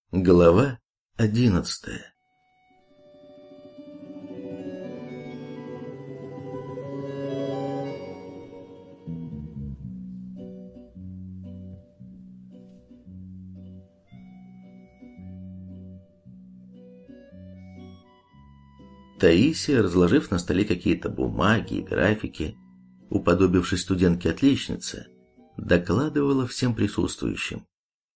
Глава 11. Таисия, разложив на столе какие-то бумаги и графики, уподобившись студентке-отличнице, докладывала всем присутствующим.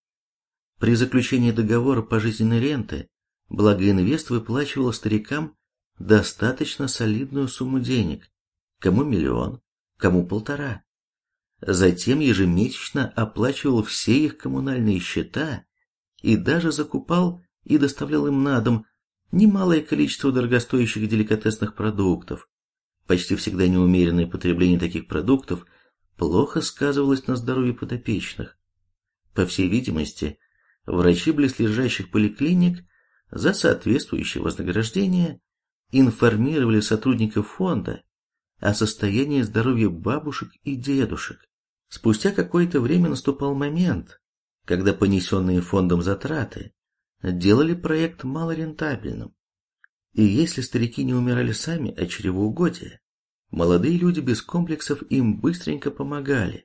При заключении договора пожизненной ренты Благоинвест выплачивал старикам достаточно солидную сумму денег, кому 1 миллион, кому 1,5. Затем ежемесячно оплачивал все их коммунальные счета и даже закупал и доставлял им на дом немалое количество дорогостоящих деликатесных продуктов. Почти всегда неумеренное потребление таких продуктов плохо сказывалось на здоровье подопечных. По всей видимости, врачи близлежащих поликлиник за соответствующее вознаграждение информировали сотрудников фонда о состоянии здоровья бабушек и дедушек. Спустя какое-то время наступал момент, когда понесенные фондом затраты делали проект малорентабельным. И если старики не умирали сами от чревоугодия, молодые люди без комплексов им быстренько помогали.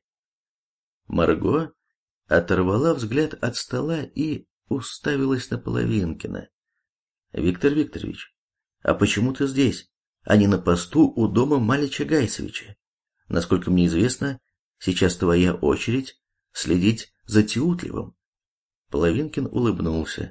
Марго оторвала взгляд от стола и уставилась на Половинкина. «Виктор Викторович, а почему ты здесь, а не на посту у дома Малича Гайсовича? Насколько мне известно, сейчас твоя очередь следить за Теутливым». Половинкин улыбнулся.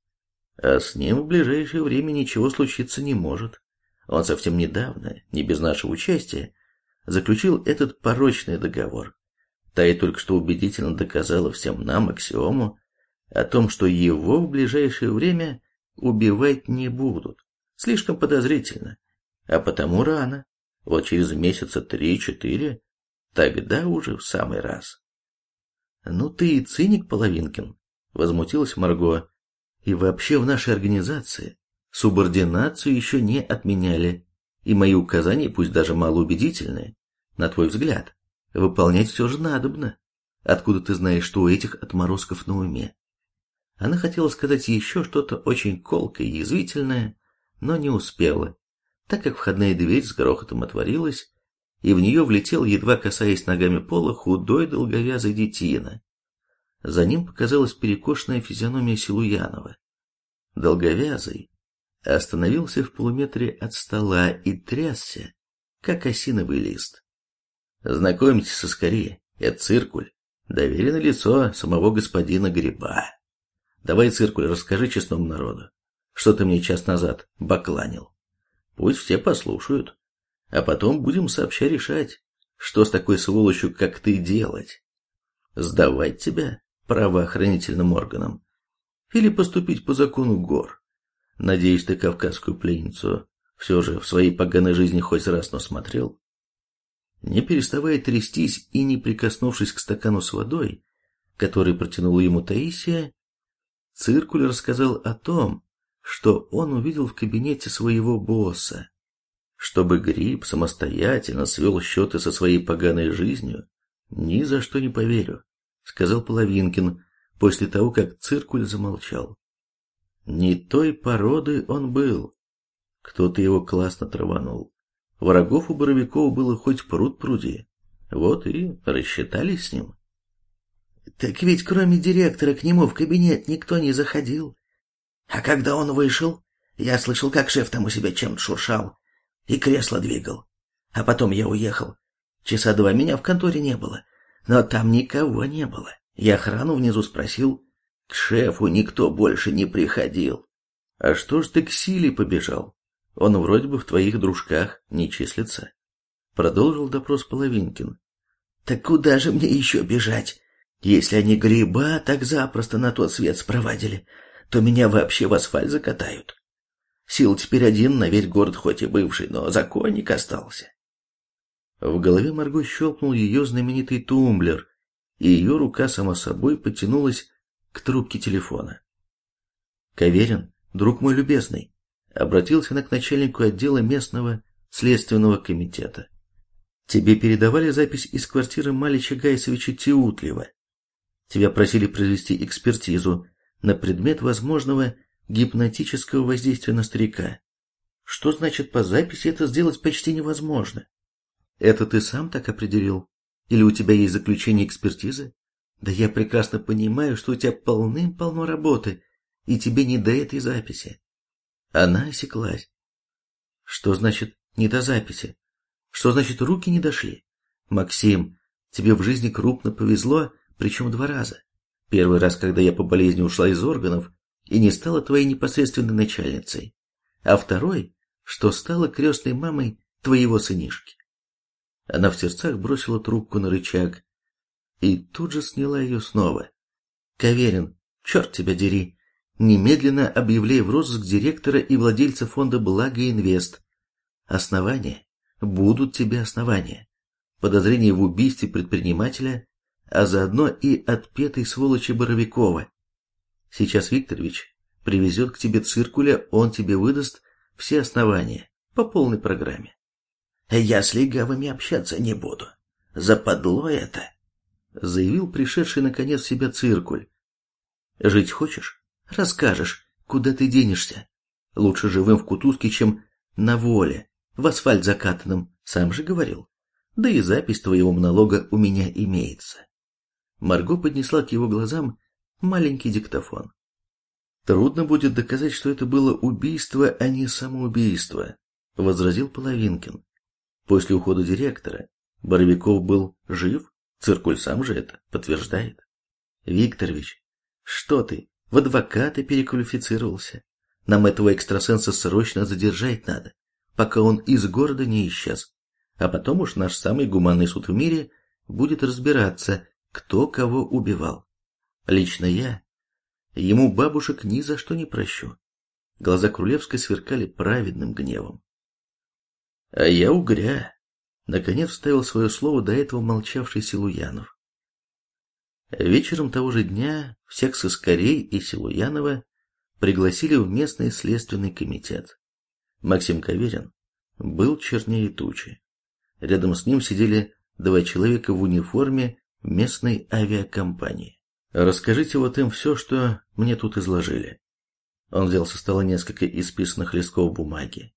«А с ним в ближайшее время ничего случиться не может. Он совсем недавно, не без нашего участия, заключил этот порочный договор. Та и только что убедительно доказала всем нам аксиому о том, что его в ближайшее время убивать не будут. Слишком подозрительно. А потому рано. Вот через месяца 3-4, тогда уже в самый раз». «Ну ты и циник, Половинкин», — возмутилась Марго. «И вообще в нашей организации субординацию еще не отменяли, и мои указания, пусть даже малоубедительные, на твой взгляд, выполнять все же надобно. Откуда ты знаешь, что у этих отморозков на уме?» Она хотела сказать еще что-то очень колкое и язвительное, но не успела, так как входная дверь с грохотом отворилась, и в нее влетел, едва касаясь ногами пола, худой долговязый детина. За ним показалась перекошенная физиономия Силуянова. Долговязый остановился в полуметре от стола и трясся, как осиновый лист. «Знакомьтесь соскорее, это Циркуль, доверенное лицо самого господина Гриба. Давай, Циркуль, расскажи честному народу, что ты мне час назад бакланил. Пусть все послушают, а потом будем сообща решать, что с такой сволочью, как ты, делать. Сдавать тебя правоохранительным органам или поступить по закону гор. Надеюсь, ты кавказскую пленницу все же в своей поганой жизни хоть раз, но смотрел». Не переставая трястись и не прикоснувшись к стакану с водой, который протянула ему Таисия, Циркуль рассказал о том, что он увидел в кабинете своего босса. Чтобы Гриб самостоятельно свел счеты со своей поганой жизнью, ни за что не поверю, сказал Половинкин после того, как Циркуль замолчал. Не той породы он был. Кто-то его классно траванул. Врагов у Боровикова было хоть пруд пруди. Вот и рассчитались с ним. «Так ведь кроме директора к нему в кабинет никто не заходил. А когда он вышел, я слышал, как шеф там у себя чем-то шуршал и кресло двигал. А потом я уехал. Часа 2 меня в конторе не было, но там никого не было. Я охрану внизу спросил. К шефу никто больше не приходил». «А что ж ты к Силе побежал? Он вроде бы в твоих дружках не числится», — продолжил допрос Половинкин. «Так куда же мне еще бежать? Если они Гриба так запросто на тот свет спровадили, то меня вообще в асфальт закатают. Сил теперь один на весь город, хоть и бывший, но законник остался». В голове Марго щелкнул ее знаменитый тумблер, и ее рука сама собой потянулась к трубке телефона. «Каверин, друг мой любезный», — обратился она к начальнику отдела местного следственного комитета. «Тебе передавали запись из квартиры Малича Гайсовича Теутлева. Тебя просили произвести экспертизу на предмет возможного гипнотического воздействия на старика. Что значит по записи это сделать почти невозможно? Это ты сам так определил? Или у тебя есть заключение экспертизы? Да я прекрасно понимаю, что у тебя полным-полно работы, и тебе не до этой записи. Она осеклась. Что значит не до записи? Что значит руки не дошли? Максим, тебе в жизни крупно повезло, причем 2 раза. Первый раз, когда я по болезни ушла из органов и не стала твоей непосредственной начальницей. А второй, что стала крестной мамой твоего сынишки. Она в сердцах бросила трубку на рычаг и тут же сняла ее снова. Каверин, черт тебя дери, немедленно объявляй в розыск директора и владельца фонда «Благоинвест». Основания. Будут тебе основания. Подозрение в убийстве предпринимателя, а заодно и отпетой сволочи Боровикова. Сейчас Викторович привезет к тебе циркуля, он тебе выдаст все основания по полной программе. Я с легавыми общаться не буду. Западло это, заявил пришедший наконец в себя циркуль. Жить хочешь? Расскажешь, куда ты денешься. Лучше живым в кутузке, чем на воле, в асфальт закатанном, сам же говорил. Да и запись твоего монолога у меня имеется. Марго поднесла к его глазам маленький диктофон. Трудно будет доказать, что это было убийство, а не самоубийство, возразил Половинкин. После ухода директора Боровиков был жив, циркуль сам же это подтверждает. Викторович, что ты, в адвокаты переквалифицировался? Нам этого экстрасенса срочно задержать надо, пока он из города не исчез. А потом уж наш самый гуманный суд в мире будет разбираться, кто кого убивал. Лично я ему бабушек ни за что не прощу. Глаза Крулевской сверкали праведным гневом. А я угря. Наконец вставил свое слово до этого молчавший Силуянов. Вечером того же дня всех сыскарей и Силуянова пригласили в местный следственный комитет. Максим Каверин был чернее тучи. Рядом с ним сидели 2 человека в униформе местной авиакомпании. Расскажите вот им все, что мне тут изложили. Он взял со стола несколько исписанных листков бумаги.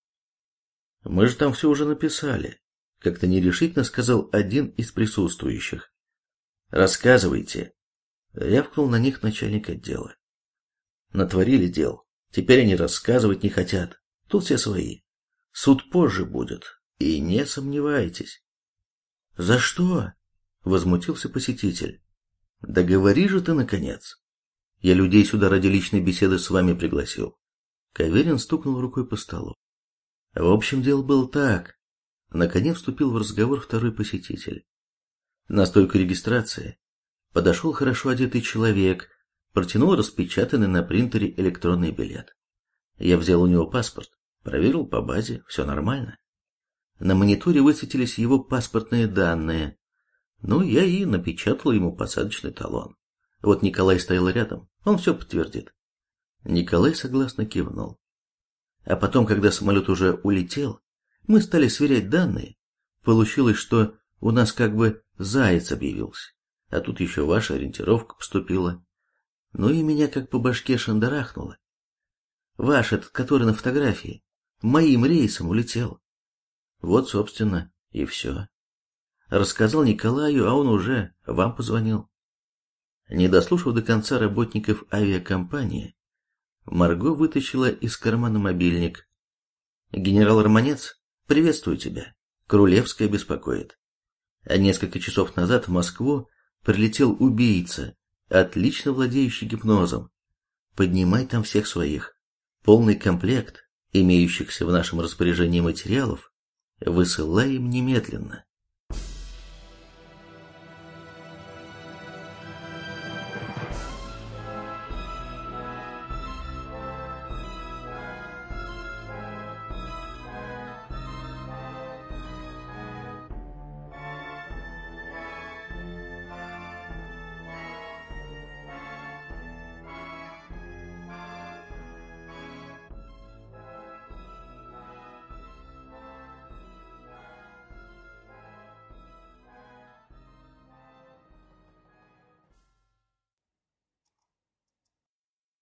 Мы же там все уже написали, как-то нерешительно сказал один из присутствующих. Рассказывайте, рявкнул на них начальник отдела. Натворили дел, теперь они рассказывать не хотят, тут все свои. Суд позже будет, и не сомневайтесь. За что? Возмутился посетитель. Да говори же ты, наконец. Я людей сюда ради личной беседы с вами пригласил. Каверин стукнул рукой по столу. В общем, дело было так. Наконец вступил в разговор второй посетитель. На стойку регистрации подошел хорошо одетый человек, протянул распечатанный на принтере электронный билет. Я взял у него паспорт, проверил по базе, все нормально. На мониторе высветились его паспортные данные. Ну, я и напечатал ему посадочный талон. Вот Николай стоял рядом, он все подтвердит. Николай согласно кивнул. А потом, когда самолет уже улетел, мы стали сверять данные. Получилось, что у нас как бы заяц объявился. А тут еще ваша ориентировка поступила. Ну и меня как по башке шандарахнуло. Ваш этот, который на фотографии, моим рейсом улетел. Вот, собственно, и все. Рассказал Николаю, а он уже вам позвонил. Не дослушав до конца работников авиакомпании, Марго вытащила из кармана мобильник. «Генерал Романец, приветствую тебя. Крулевская беспокоит. А несколько часов назад в Москву прилетел убийца, отлично владеющий гипнозом. Поднимай там всех своих. Полный комплект имеющихся в нашем распоряжении материалов высылаем немедленно».